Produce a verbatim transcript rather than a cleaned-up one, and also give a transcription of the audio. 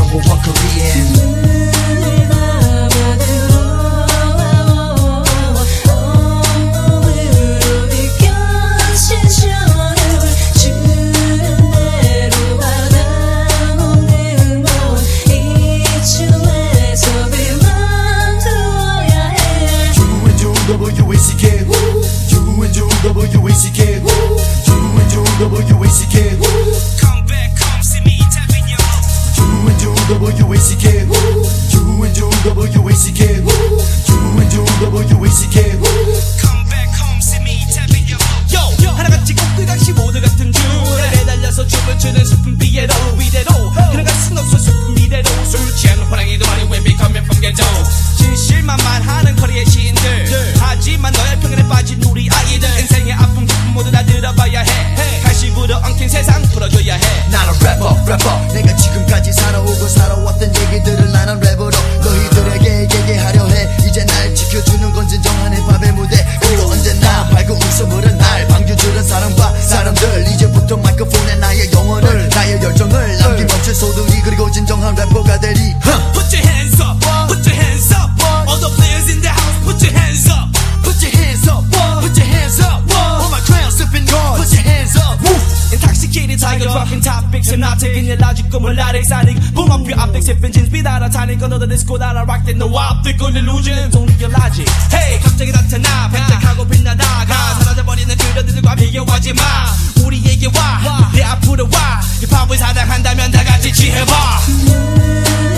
will walk Korean. W A C K, U N W A C K, U N W A C K. Come back, come see me tapping your U N W A C K, U N W A C K, U N W A C K. Come back, come see me tapping your Yo, 하나같이 꼭두각시 모두 같은 줄에 매달려서 춤을 추는 슬픈 비애로 위대로 그런 가슴 없어 슬픈 미래로 술 취한 호랑이도 아니 when we coming from ghetto 진실만만하는 거리의 시인들 하지만 너의 평균에 빠진 우리 아이들 인생의 아픔 기쁨 모두 다 들어봐야 해 갈시부러 엉킨 세상 풀어줘야 해 나는 래퍼 래퍼 내가 지금까지 살아오고 살아왔던 얘기들을 나는 랩으로 너희들에게 얘기하려 해 이제 날 지켜주는 건 진정한 힙합의 무대 그리고 언제나 밝은 웃음으로 날 반겨주는 사람과 사람들 이제부터 마이크폰에 나의 영혼을 나의 열정을 남김없이 쏟으리 그리고 진정한 래퍼가 되리 Put your hands up, put your hands up All the players in the house, put your hands up Put your hands up, put your hands up All my crowd sipping guards Put your hands up Intoxicated tiger dropping topics and not taking your logic como la exotic Boom up your optics if engines be that a tonic Another disco that I rock that no optical illusions Only your logic Hey 갑자기 나타나 반짝하고 빛나다가 사라져버리는 그려들과 비교하지 마 우리에게 와 내 앞으로 와 힙합을 사랑한다면 다 같이 취해봐